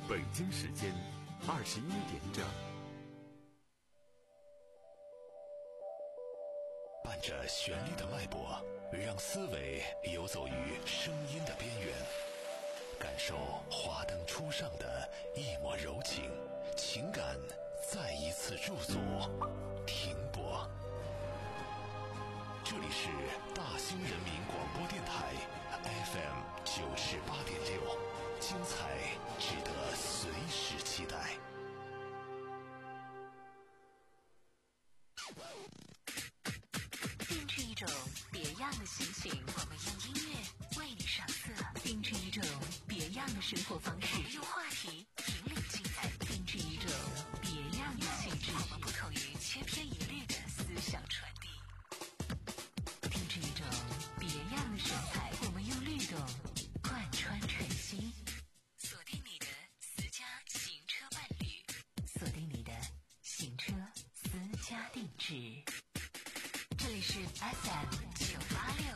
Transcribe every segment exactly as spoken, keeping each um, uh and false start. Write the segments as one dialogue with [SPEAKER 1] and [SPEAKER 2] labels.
[SPEAKER 1] 北京时间二十一点整。
[SPEAKER 2] 伴着旋律的脉搏，让思维游走于声音的边缘，感受华灯初上的一抹柔情，情感再一次驻足停泊。这里是大兴人民广播电台 F M 九十八点六，精彩值得随时期待。
[SPEAKER 3] 定制一种别样的心情，我们用音乐为你上色；定制一种别样的生活方式，我们用话题引领精彩；定制一种别样的气质，我们不同于千篇一律的思想传递；定制一种别样的神采，我们用律动贯穿晨曦。锁定你的私家行车伴侣，锁定你的行车私家定制。这里是 F M 九八六。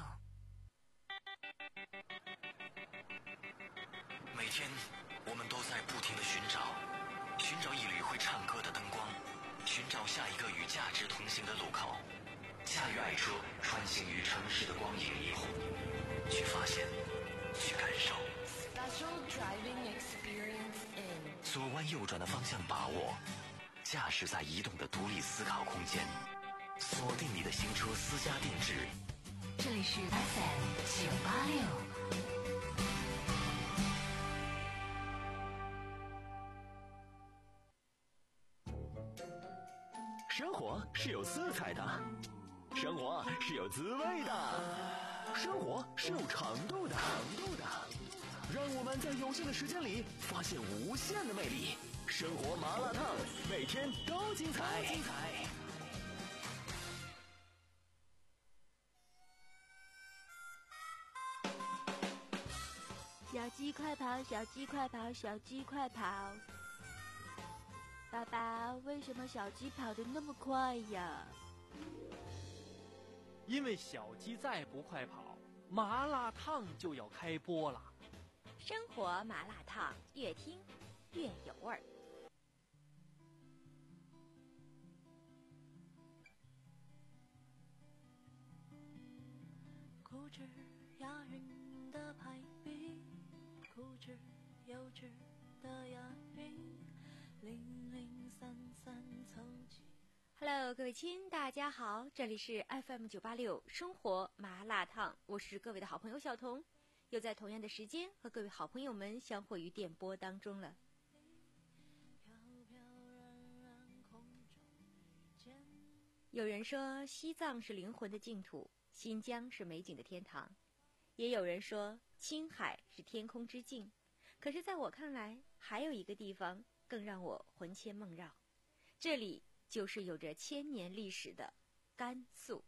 [SPEAKER 2] 每天我们都在不停地寻找，寻找一缕会唱歌的灯光，寻找下一个与价值同行的路口。驾驭爱车，穿行于城市的光影霓虹，去发现，去感受。
[SPEAKER 4] Special driving experience in
[SPEAKER 2] 左弯右转的方向把握，驾驶在移动的独立思考空间。锁定你的行车私家定制，
[SPEAKER 3] 这里是 F M 九八六。
[SPEAKER 5] 生活是有色彩的，生活是有滋味的，生活是有长度的。长度的，让我们在有限的时间里发现无限的魅力。生活麻辣烫，每天都精彩。精彩。
[SPEAKER 6] 小鸡快跑，小鸡快跑，小鸡快跑！爸爸，为什么小鸡跑得那么快呀？
[SPEAKER 7] 因为小鸡再不快跑，麻辣烫就要开播了。
[SPEAKER 6] 生活麻辣烫，越听越有味儿。
[SPEAKER 4] 固执押韵的排比，固执幼稚的押韵，零零散散凑齐。
[SPEAKER 6] Hello， 各位亲，大家好，这里是 F M 九八六生活麻辣烫，我是各位的好朋友小彤，又在同样的时间和各位好朋友们相会于电波当中了。有人说西藏是灵魂的净土，新疆是美景的天堂，也有人说青海是天空之镜，可是在我看来，还有一个地方更让我魂牵梦绕，这里就是有着千年历史的甘肃。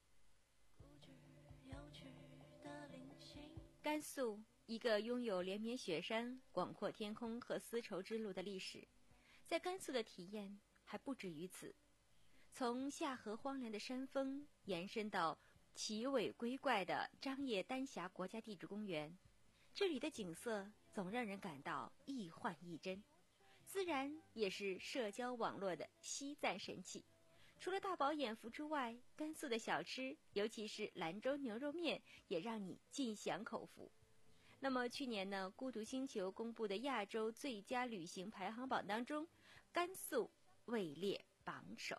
[SPEAKER 6] 甘肃，一个拥有连绵雪山、广阔天空和丝绸之路的历史，在甘肃的体验还不止于此。从下河荒凉的山峰延伸到奇伟瑰怪的张掖丹霞国家地质公园，这里的景色总让人感到异幻异真，自然也是社交网络的稀赞神器。除了大饱眼福之外，甘肃的小吃，尤其是兰州牛肉面，也让你尽享口福。那么去年呢，孤独星球公布的亚洲最佳旅行排行榜当中，甘肃位列榜首。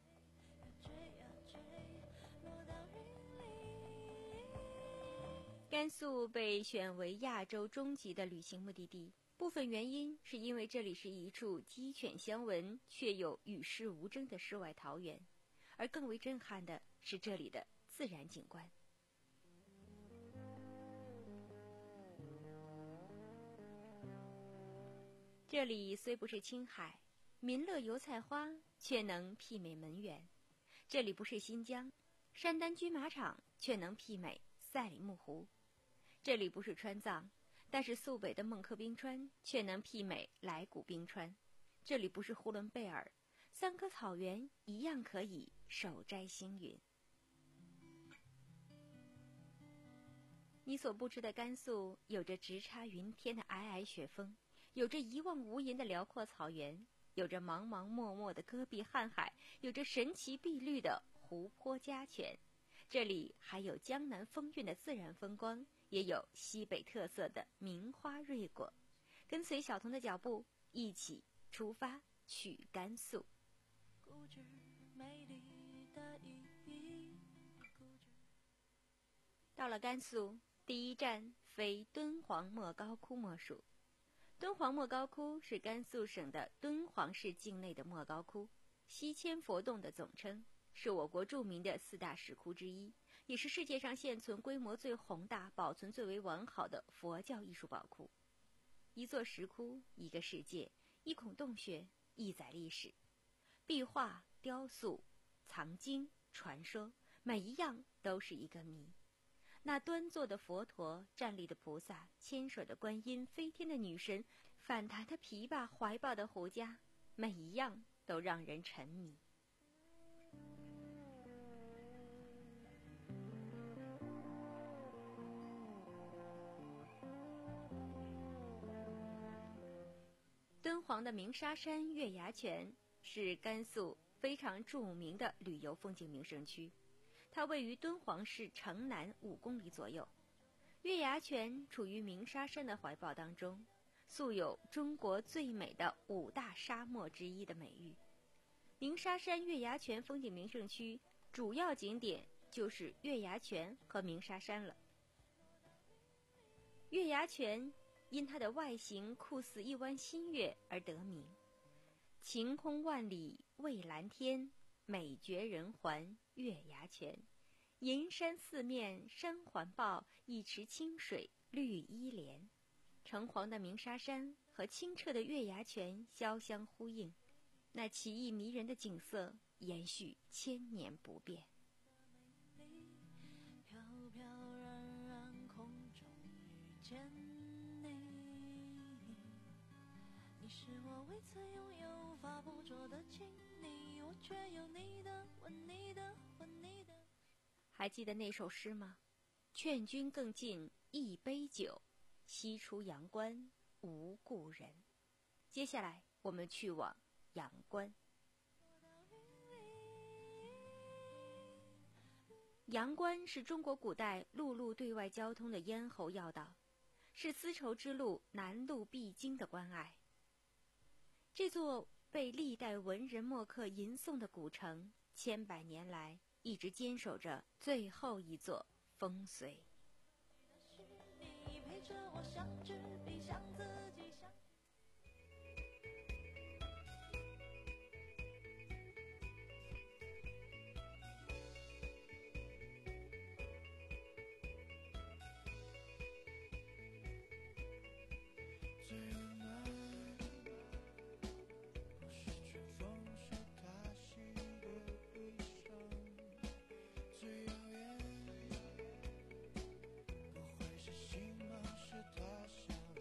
[SPEAKER 6] 甘肃被选为亚洲中级的旅行目的地，部分原因是因为这里是一处鸡犬相闻却又与世无争的世外桃源，而更为震撼的是这里的自然景观。这里虽不是青海，民乐油菜花却能媲美门源；这里不是新疆，山丹驹马场却能媲美赛里木湖；这里不是川藏，但是肃北的孟克冰川却能媲美来古冰川；这里不是呼伦贝尔，三棵草原一样可以手摘星云。你所不知的甘肃有着直插云天的皑皑雪峰， 有着一望无垠的辽阔草原，有着茫茫漠漠的戈壁瀚海，有着神奇碧绿的湖泊家泉。这里还有江南风韵的自然风光，也有西北特色的名花瑞果。跟随小童的脚步，一起出发去甘肃。
[SPEAKER 4] 固执美丽的意义，固执。
[SPEAKER 6] 到了甘肃，第一站非敦煌莫高窟莫属。敦煌莫高窟是甘肃省的敦煌市境内的莫高窟，西千佛洞的总称，是我国著名的四大石窟之一，也是世界上现存规模最宏大、保存最为完好的佛教艺术宝库。一座石窟，一个世界，一孔洞穴，一载历史。壁画、雕塑、藏经、传说，每一样都是一个谜。那端坐的佛陀，站立的菩萨，牵手的观音，飞天的女神，反弹的琵琶，怀抱的胡笳，每一样都让人沉迷。敦煌的鸣沙山月牙泉是甘肃非常著名的旅游风景名胜区，它位于敦煌市城南五公里左右。月牙泉处于鸣沙山的怀抱当中，素有中国最美的五大沙漠之一的美誉。鸣沙山月牙泉风景名胜区主要景点就是月牙泉和鸣沙山了。月牙泉因它的外形酷似一弯新月而得名，晴空万里蔚蓝天，美绝人寰月牙泉。银山四面山环抱，一池清水绿依连。橙黄的鸣沙山和清澈的月牙泉交相呼应，那奇异迷人的景色延续千年不变。
[SPEAKER 4] 飘飘然然空中遇见你，你是我未曾拥有无法捕捉的亲昵，我却有你的吻你的吻你的。
[SPEAKER 6] 还记得那首诗吗？劝君更尽一杯酒，西出阳关无故人。接下来我们去往阳关。阳关是中国古代陆路对外交通的咽喉要道，是丝绸之路南路必经的关隘。这座被历代文人墨客吟诵的古城，千百年来一直坚守着最后一座烽燧。
[SPEAKER 4] 你陪着我像纸笔，像自己，像
[SPEAKER 8] 最温暖不是春风，是他洗的衣裳，最遥远不会是星芒，是他想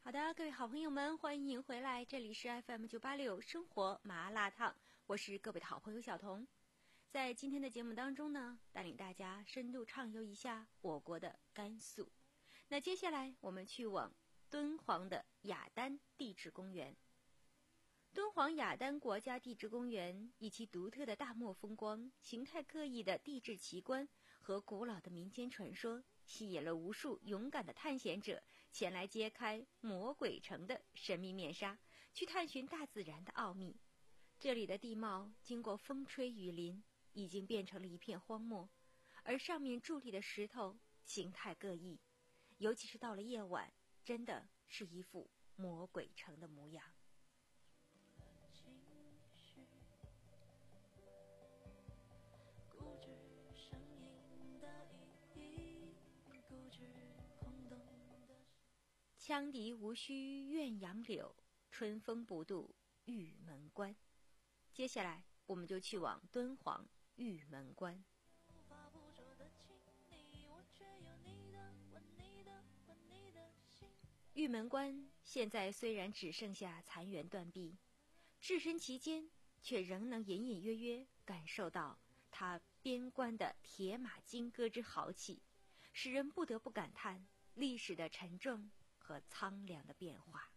[SPEAKER 6] 好的，各位好朋友们，欢迎回来，这里是 F M 九八六生活麻辣烫，我是各位的好朋友小童。在今天的节目当中呢，带领大家深度畅游一下我国的甘肃。那接下来我们去往敦煌的雅丹地质公园。敦煌雅丹国家地质公园以其独特的大漠风光、形态各异的地质奇观和古老的民间传说，吸引了无数勇敢的探险者前来揭开魔鬼城的神秘面纱，去探寻大自然的奥秘。这里的地貌经过风吹雨淋，已经变成了一片荒漠，而上面伫立的石头形态各异，尤其是到了夜晚，真的是一副魔鬼城的模样。羌笛无须怨杨柳，春风不度玉门关。接下来我们就去往敦煌玉门关。玉门关现在虽然只剩下残垣断壁，置身其间却仍能隐隐约约感受到它边关的铁马金戈之豪气，使人不得不感叹历史的沉重和苍凉的变化。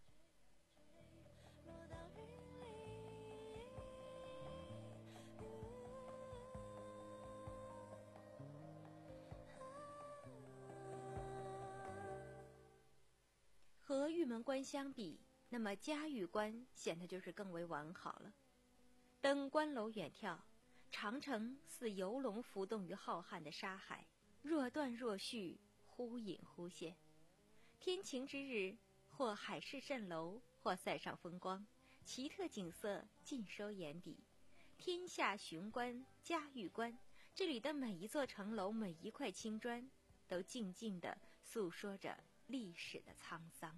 [SPEAKER 6] 和玉门关相比，那么嘉峪关显得就是更为完好了。登关楼远眺，长城似游龙浮动于浩瀚的沙海，若断若续，忽隐忽现。天晴之日，或海市蜃楼，或塞上风光，奇特景色尽收眼底。天下雄关嘉峪关，这里的每一座城楼，每一块青砖，都静静地诉说着历史的沧桑。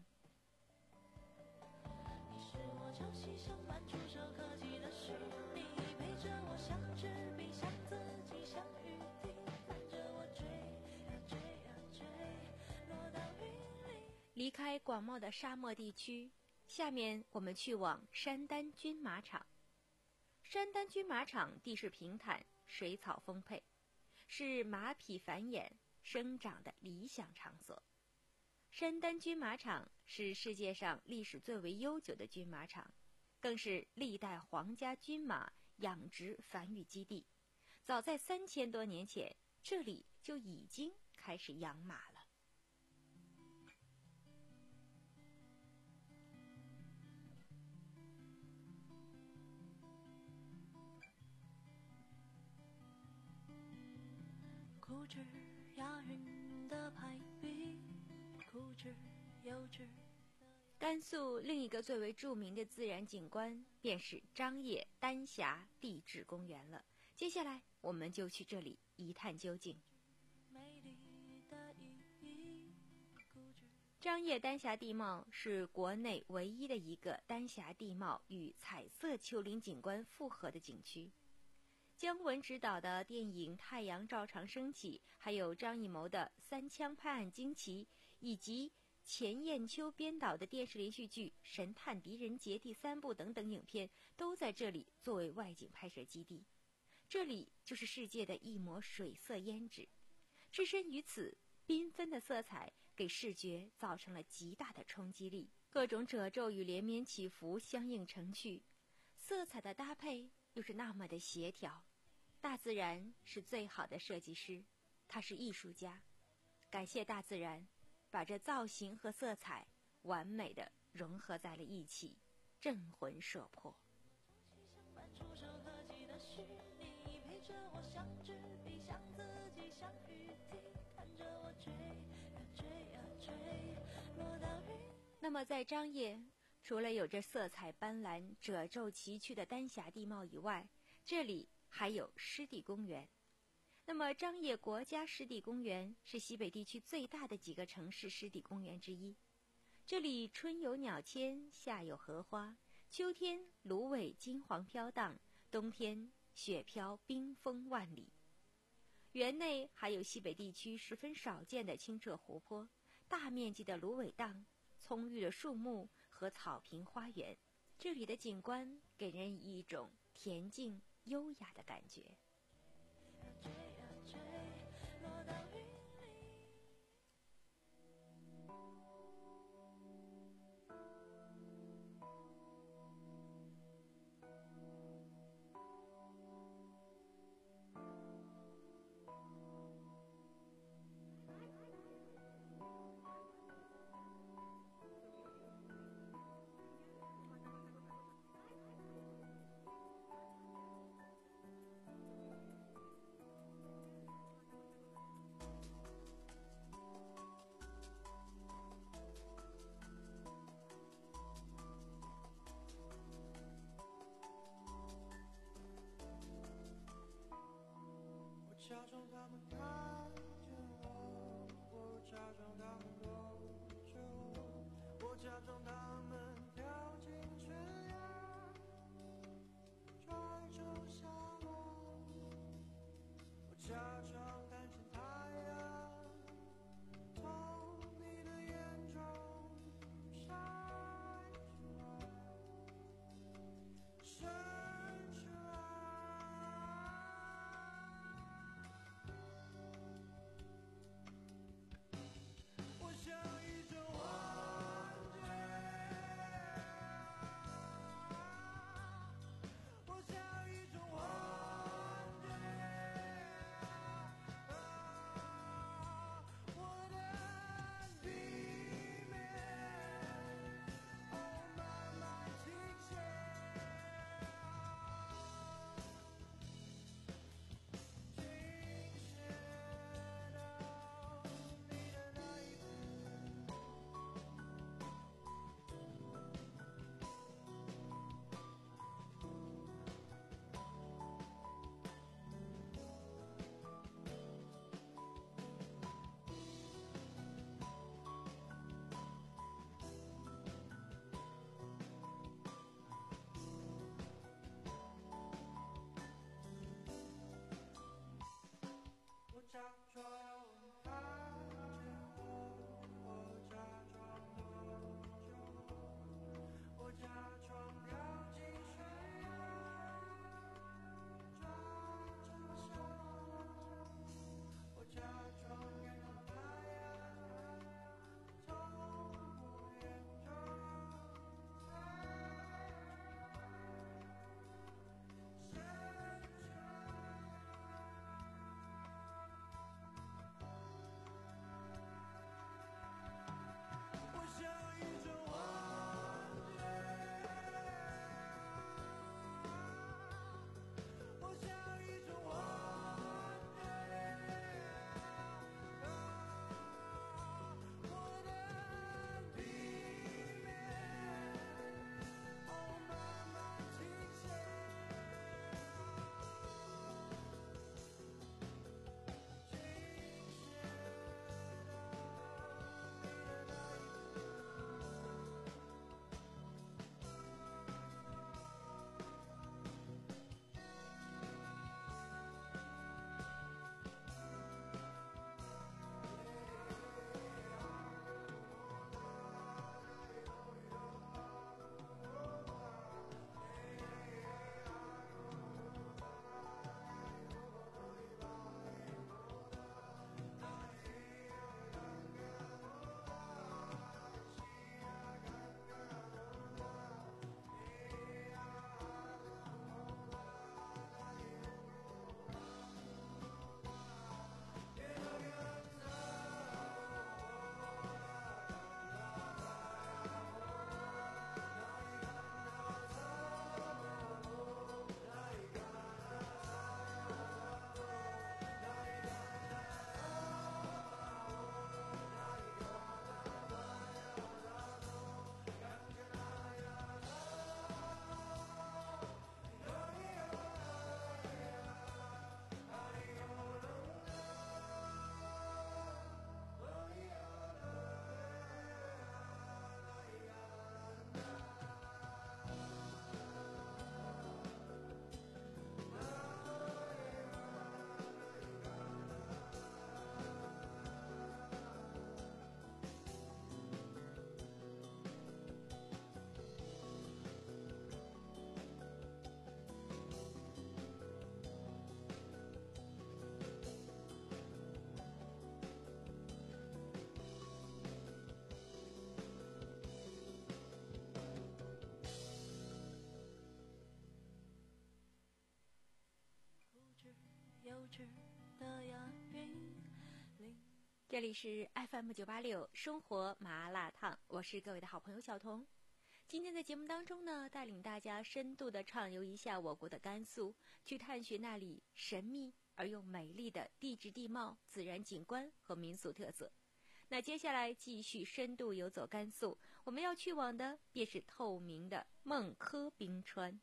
[SPEAKER 6] 你是我朝夕相伴触手可及的虚拟，陪着我相知并向自己相遇地，看着我追呀追呀追，落到云里。离开广袤的沙漠地区，下面我们去往山丹军马场。山丹军马场地势平坦，水草丰沛，是马匹繁衍生长的理想场所。山丹军马场是世界上历史最为悠久的军马场，更是历代皇家军马养殖繁育基地。早在三千多年前，这里就已经开始养马了。固执押韵的排比，固执幼稚。甘肃另一个最为著名的自然景观便是张掖丹霞地质公园了。接下来我们就去这里一探究竟。张掖丹霞地貌是国内唯一的一个丹霞地貌与彩色丘陵景观复合的景区。姜文执导的电影《太阳照常升起》，还有张艺谋的《三枪拍案惊奇》，以及钱雁秋编导的电视连续剧《神探狄仁杰》第三部等等影片，都在这里作为外景拍摄基地。这里就是世界的一抹水色胭脂，置身于此，缤纷的色彩给视觉造成了极大的冲击力，各种褶皱与连绵起伏相映成趣，色彩的搭配又是那么的协调。大自然是最好的设计师，他是艺术家。感谢大自然，把这造型和色彩完美的融合在了一起，镇魂摄魄。那么在张掖，除了有着色彩斑斓、褶皱崎岖的丹霞地貌以外，这里还有湿地公园。那么张掖国家湿地公园是西北地区最大的几个城市湿地公园之一。这里春有鸟迁，夏有荷花，秋天芦苇金黄飘荡，冬天雪飘冰封万里。园内还有西北地区十分少见的清澈湖泊，大面积的芦苇荡， 葱郁的树木和草坪花园，这里的景观给人以一种恬静优雅的感觉。
[SPEAKER 4] 追啊追，落到云里。
[SPEAKER 6] 这里是 F M 九八六生活麻辣烫，我是各位的好朋友小彤。今天在节目当中呢，带领大家深度的畅游一下我国的甘肃，去探寻那里神秘而又美丽的地质地貌、自然景观和民俗特色。那接下来继续深度游走甘肃，我们要去往的便是透明的孟轲冰川。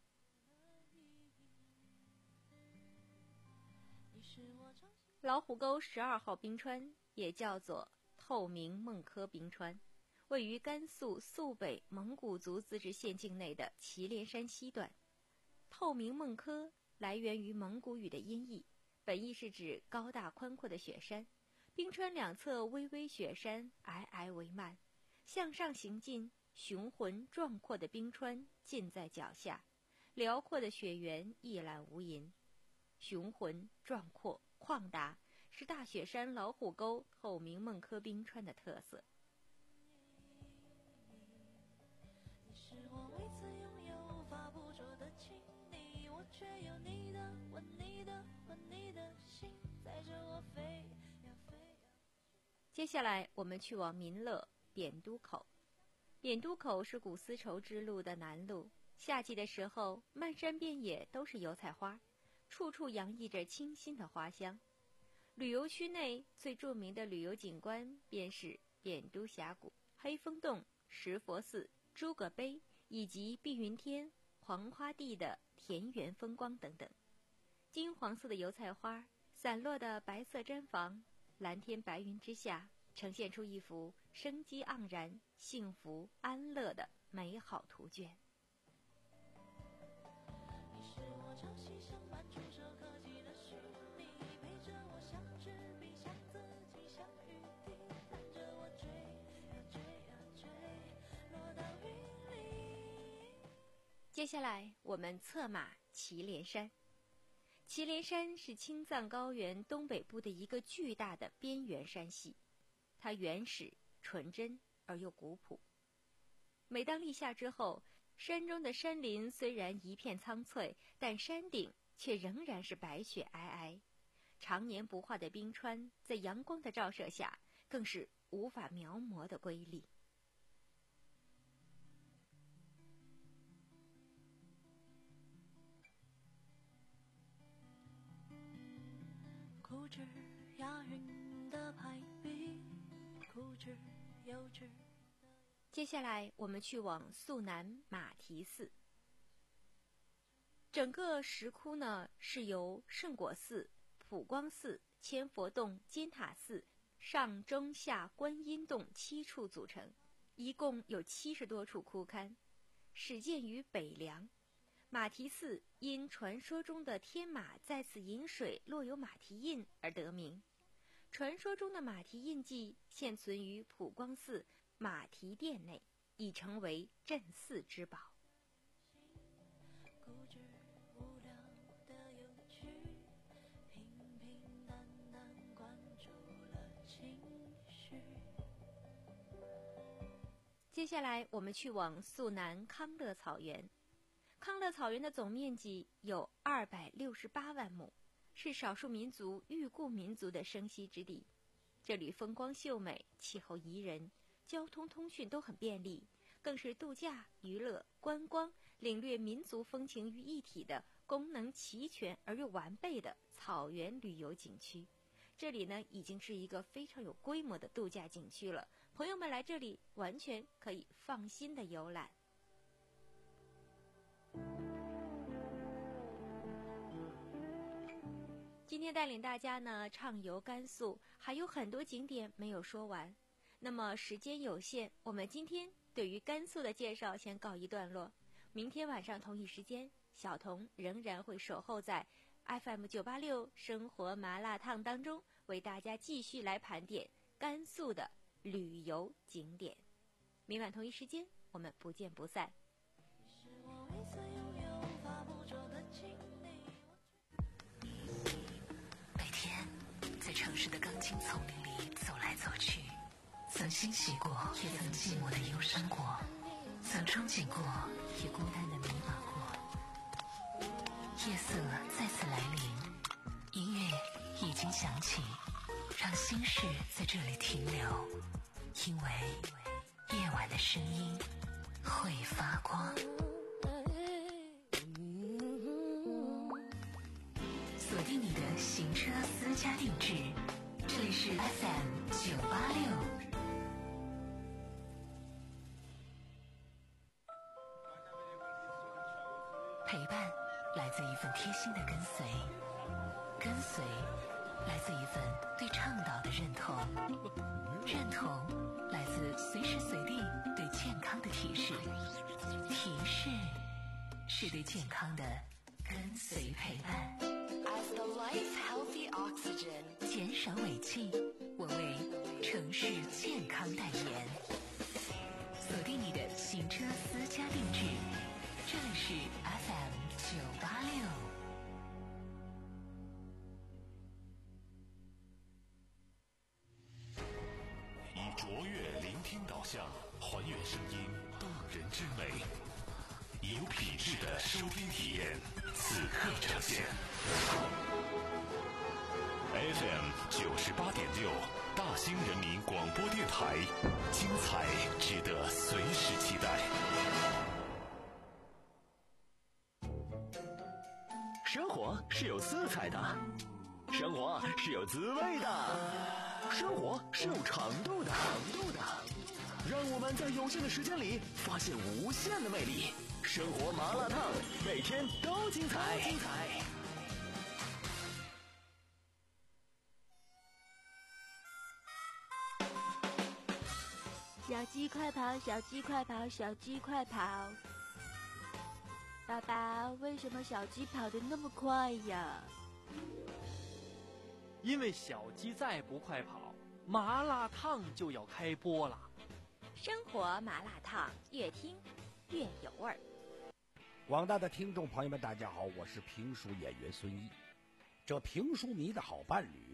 [SPEAKER 6] 老虎沟十二号冰川也叫做透明孟轲冰川，位于甘肃肃北蒙古族自治县境内的祁连山西段。透明孟轲来源于蒙古语的音译，本意是指高大宽阔的雪山。冰川两侧巍巍雪山皑皑为漫，向上行进，雄浑壮阔的冰川近在脚下，辽阔的雪原一览无垠。雄浑壮阔旷达是大雪山老虎沟透明孟轲冰川的特色。
[SPEAKER 4] 你是我唯一拥有发不着的情你，我却有你的吻你的吻你的心，载着我飞呀飞呀。
[SPEAKER 6] 接下来我们去往民乐扁都口。扁都口是古丝绸之路的南路，夏季的时候漫山遍野都是油菜花，处处洋溢着清新的花香。旅游区内最著名的旅游景观便是扁都峡谷、黑风洞、石佛寺、诸葛碑以及碧云天、黄花地的田园风光等等。金黄色的油菜花散落的白色毡房，蓝天白云之下，呈现出一幅生机盎然、幸福安乐的美好图卷。
[SPEAKER 4] 你是我朝夕相伴触手可及的虚拟，陪着我相知并向自己相雨滴，伴着我追呀追呀追，落到云里。
[SPEAKER 6] 接下来我们策马祁连山。祁连山是青藏高原东北部的一个巨大的边缘山系，它原始、纯真而又古朴。每当立夏之后，山中的山林虽然一片苍翠，但山顶却仍然是白雪皑皑。常年不化的冰川在阳光的照射下，更是无法描摹的瑰丽。
[SPEAKER 4] 固执押韵的排比，固执幼稚。
[SPEAKER 6] 接下来我们去往肃南马蹄寺。整个石窟呢是由圣果寺、普光寺、千佛洞、金塔寺、上中下观音洞七处组成，一共有七十多处窟龛，始建于北凉。马蹄寺因传说中的天马在此饮水落有马蹄印而得名。传说中的马蹄印记现存于普光寺马蹄殿内，已成为镇寺之宝。
[SPEAKER 4] 固执无聊的有趣，平平淡淡关注了情绪。
[SPEAKER 6] 接下来我们去往肃南康乐草原。康乐草原的总面积有二百六十八万亩，是少数民族裕固民族的生息之地。这里风光秀美，气候宜人，交通通讯都很便利，更是度假、娱乐、观光、领略民族风情于一体的功能齐全而又完备的草原旅游景区。这里呢，已经是一个非常有规模的度假景区了，朋友们来这里完全可以放心的游览。今天带领大家呢畅游甘肃，还有很多景点没有说完。那么时间有限，我们今天对于甘肃的介绍先告一段落。明天晚上同一时间，小彤仍然会守候在 F M 九八六生活麻辣烫当中，为大家继续来盘点甘肃的旅游景点。明晚同一时间，我们不见不散。
[SPEAKER 4] 是我唯一拥有发不着的情
[SPEAKER 3] 每天在城市的钢筋丛林里走来走去，曾欣喜过，也曾寂寞的忧伤过，曾憧憬过，也孤单的迷茫过。夜色再次来临，音乐已经响起， 让心事在这里停留，因为夜晚的声音会发光。锁定你的行车私家定制，这里是 F M 九八六。陪伴来自一份贴心的跟随，跟随来自一份对倡导的认同，认同来自随时随地对健康的提示，提示是对健康的跟随陪伴。As the life healthy oxygen， 减少尾气，我为城市健康代言。锁定你的行车私家定制，这里是 F M 九八六。
[SPEAKER 2] 以卓越聆听导向，还原声音动人之美，以有品质的收听体验，此刻呈现。F M 九十八点六，大兴人民广播电台，精彩值得随时期待。
[SPEAKER 5] 生活是有色彩的，生活是有滋味的，生活是有长度的，长度的。让我们在有限的时间里发现无限的魅力。生活麻辣烫，每天都精彩，精彩。
[SPEAKER 6] 小鸡快跑，小鸡快跑，小鸡快跑！爸爸，为什么小鸡跑得那么快呀？
[SPEAKER 7] 因为小鸡再不快跑，麻辣烫就要开播了。
[SPEAKER 6] 生活麻辣烫，越听越有味儿。
[SPEAKER 9] 广大的听众朋友们，大家好，我是评书演员孙一。这评书迷的好伴侣